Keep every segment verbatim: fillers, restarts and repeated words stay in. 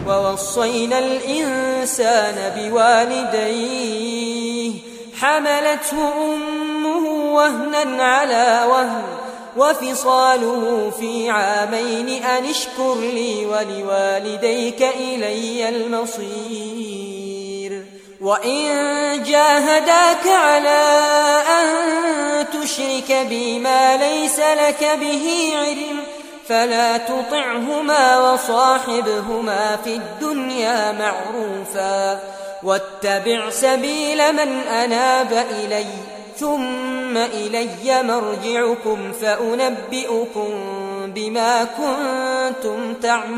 ووصينا الإنسان بوالديه حملته أمه وهنا على وهن وفصاله في عامين أن اشكر لي ولوالديك إلي المصير وإن جاهداك على أن تشرك بي ما ليس لك به علم فلا تطعهما وصاحبهما في الدنيا معروفا واتبع سبيل من أناب إلي ثم إلي مرجعكم فأنبئكم بما كنتم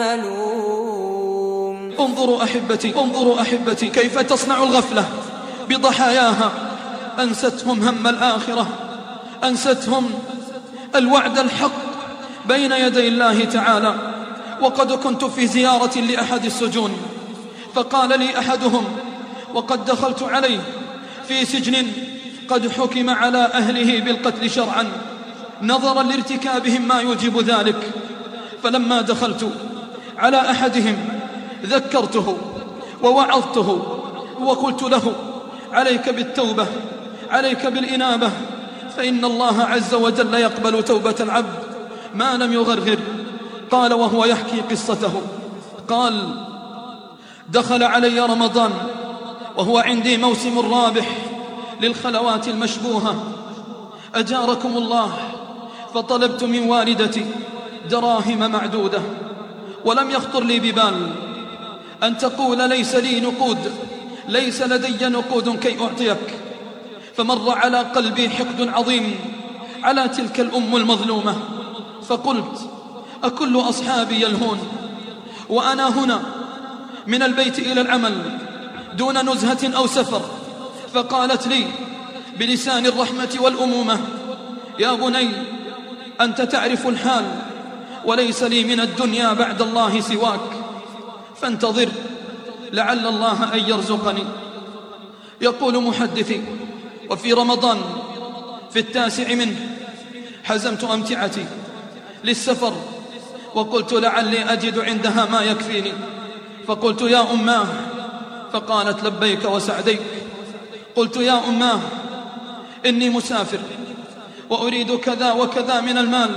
تعملون. انظروا أحبتي انظروا أحبتي كيف تصنع الغفلة بضحاياها. أنستهم هم الآخرة، أنستهم الوعد الحق بين يدي الله تعالى. وقد كنت في زيارة لأحد السجون فقال لي أحدهم وقد دخلت عليه في سجن قد حكم على أهله بالقتل شرعا نظرا لارتكابهم ما يوجب ذلك، فلما دخلت على أحدهم ذكرته ووعظته وقلت له عليك بالتوبة، عليك بالإنابة، فإن الله عز وجل يقبل توبة العبد ما لم يغرغر. قال وهو يحكي قصته، قال دخل علي رمضان وهو عندي موسم رابح للخلوات المشبوهة أجاركم الله، فطلبت من والدتي دراهم معدودة ولم يخطر لي ببال أن تقول ليس لي نقود، ليس لدي نقود كي أعطيك. فمر على قلبي حقد عظيم على تلك الأم المظلومة، فقلت أكل أصحابي يلهون وأنا هنا من البيت إلى العمل دون نزهة أو سفر؟ فقالت لي بلسان الرحمة والأمومة يا بني أنت تعرف الحال وليس لي من الدنيا بعد الله سواك، فانتظر لعل الله أن يرزقني. يقول محدثي وفي رمضان في التاسع منه حزمت أمتعتي للسفر وقلت لعلي أجد عندها ما يكفيني، فقلت يا أماه، فقالت لبيك وسعديك. قلت يا أماه إني مسافر وأريد كذا وكذا من المال،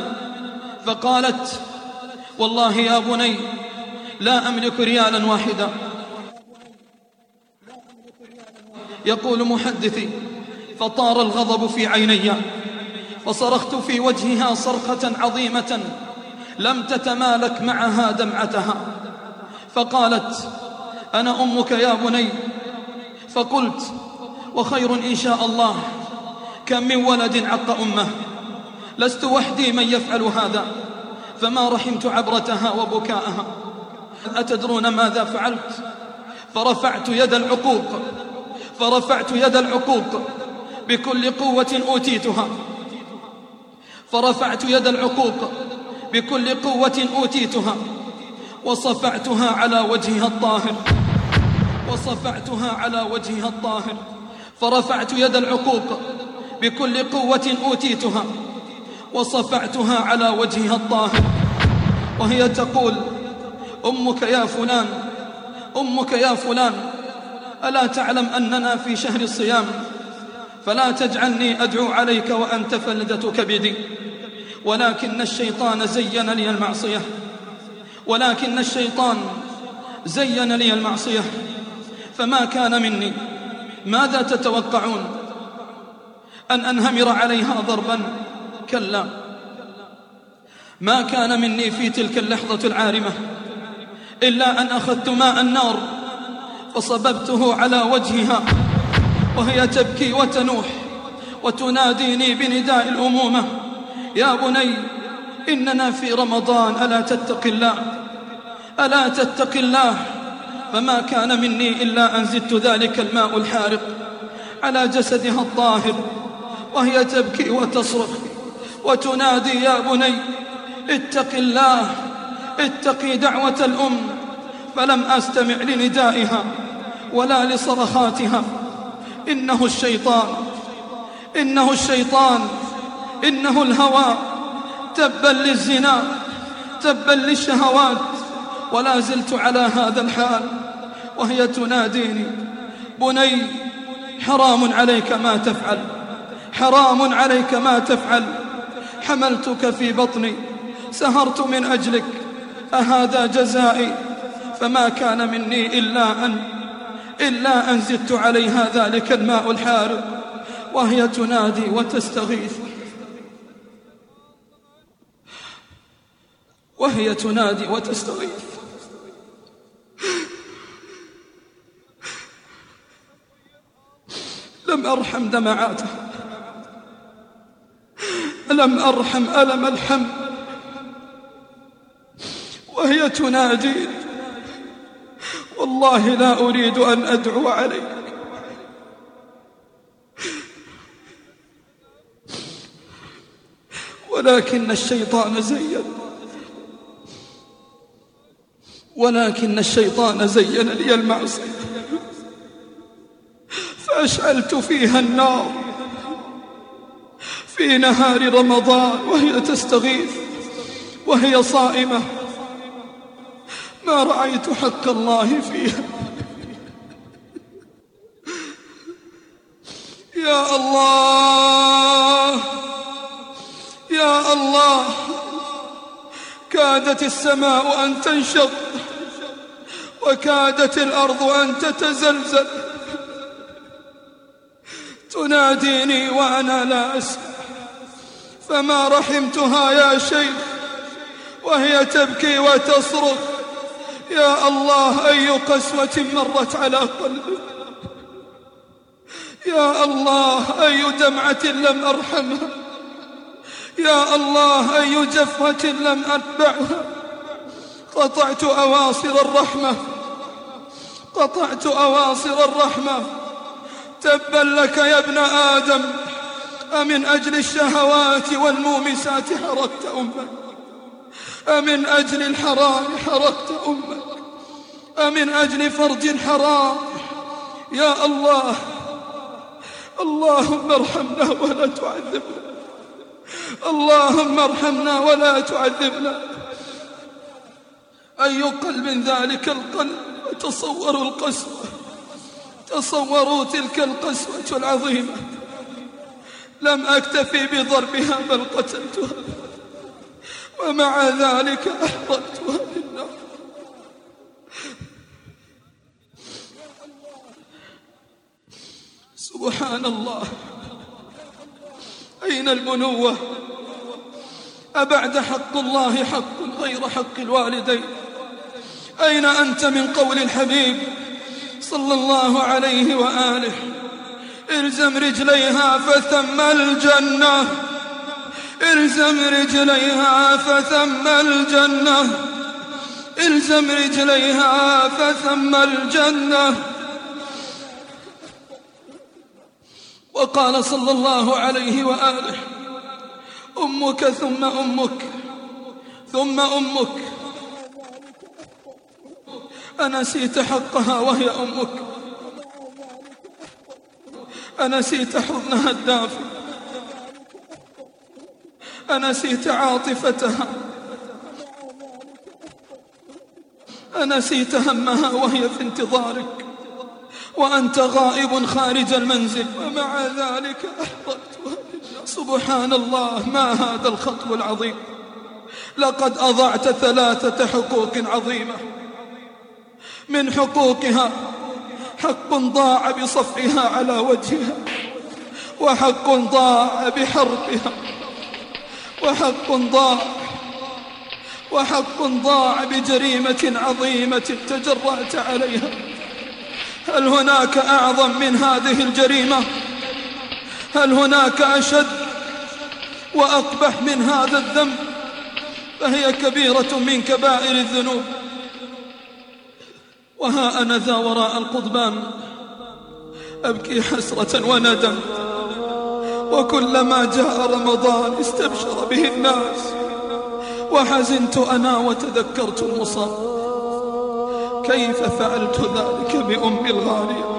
فقالت والله يا بني لا أملك ريالا واحدا. يقول محدثي فطار الغضب في عيني فصرخت في وجهها صرخة عظيمة لم تتمالك معها دمعتها، فقالت أنا أمك يا بني. فقلت وخير إن شاء الله، كم من ولد عق أمه، لست وحدي من يفعل هذا، فما رحمت عبرتها وبكاءها. أتدرون ماذا فعلت؟ فرفعت يد العقوق فرفعت يد العقوق بكل قوة أوتيتها فرفعت يد العقوق بكل قوة أوتيتها وصفعتها على وجهها الطاهر وصفعتها على وجهها الطاهر فرفعت يد العقوق بكل قوة أوتيتها وصفعتها على وجهها الطاهر وهي تقول أمك يا فلان أمك يا فلان ألا تعلم أننا في شهر الصيام؟ فلا تجعلني أدعو عليك وأنت فلدة كبدي، ولكن الشيطان زين لي المعصية ولكن الشيطان زين لي المعصية فما كان مني. ماذا تتوقعون؟ أن أنهمر عليها ضربا؟ كلا، ما كان مني في تلك اللحظة العارمة إلا أن أخذت ماء النار فصببته على وجهها وهي تبكي وتنوح وتناديني بنداء الأمومة يا بني إننا في رمضان، ألا تتق الله ألا تتق الله؟ فما كان مني إلا أن زدت ذلك الماء الحارق على جسدها الطاهر وهي تبكي وتصرخ وتنادي يا بني اتق الله، اتقي دعوة الأم. فلم أستمع لندائها ولا لصرخاتها. إنه الشيطان إنه الشيطان إنه الهوى. تبا للزنا، تبا للشهوات، ولا زلت على هذا الحال وهي تناديني: بني، حرام عليك ما تفعل، حرام عليك ما تفعل، حملتك في بطني، سهرت من أجلك، أهذا جزائي؟ فما كان مني إلا أن إلا أن زدت عليها ذلك الماء الحارق، وهي تنادي وتستغيث وهي تنادي وتستغيث لم أرحم دمعاتها، لم أرحم ألم الحمل، وهي تنادي: والله لا أريد أن أدعو عليك، ولكن الشيطان زين ولكن الشيطان زين لي المعصية فأشعلت فيها النار في نهار رمضان وهي تستغيث وهي صائمة. ما رأيت حق الله فيها. يا الله يا الله، كادت السماء أن تنشق وكادت الأرض أن تتزلزل، تناديني وأنا لا أسمع، فما رحمتها يا شيخ وهي تبكي وتصرخ: يا الله، أي قسوة مرت على قلبي، يا الله، أي دمعة لم أرحمها، يا الله، أي جفوة لم أتبعها. قطعت أواصر الرحمة قطعت أواصر الرحمة. تبا لك يا ابن آدم، أمن أجل الشهوات والمومسات حرقت أمك؟ أمن أجل الحرام حرقت أمك؟ أمن أجل فرج حرام؟ يا الله، اللهم ارحمنا ولا تعذبنا، اللهم ارحمنا ولا تعذبنا. أي قلب ذلك القلب، تصوروا القسوة، تصوروا تلك القسوة العظيمة. لم أكتفي بضربها بل قتلتها، ومع ذلك أحرقتها بالنار. سبحان الله، أين البنوة؟ أبعد حق الله حق غير حق الوالدين؟ أين أنت من قول الحبيب صلى الله عليه وآله: الزم رجليها فثم الجنة، الزم رجليها فثم الجنة، الزم رجليها فثم الجنة. وقال صلى الله عليه وآله: أمك ثم أمك ثم أمك. أنسيت حقها وهي أمك؟ أنسيت حضنها الدافئ؟ أنسيت عاطفتها؟ أنسيت همها وهي في انتظارك وأنت غائب خارج المنزل، ومع ذلك أحرقتها؟ سبحان الله، ما هذا الخطو العظيم؟ لقد أضعت ثلاثة حقوق عظيمة. من حقوقها حق ضاع بصفعها على وجهها، وحق ضاع بحرقها، وحق ضاع وحق ضاع بجريمة عظيمة تجرأت عليها. هل هناك أعظم من هذه الجريمة؟ هل هناك أشد وأقبح من هذا الذنب؟ فهي كبيرة من كبائر الذنوب. وها أنا ذا وراء القضبان أبكي حسرة وندم، وكلما جاء رمضان استبشر به الناس، وحزنت أنا وتذكرت المصاب. كيف فعلت ذلك بأمي الغالية؟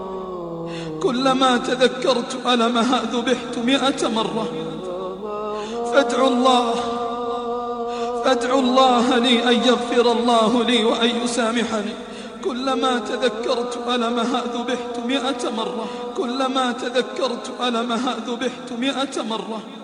كلما تذكرت ألمها ذبحت مئة مرة. فادعوا الله أدعو الله لي أن يغفر الله لي وأن يسامحني. كلما تذكرت ألمها ذبحت مئة مرة، كلما تذكرت ألمها ذبحت مئة مرة.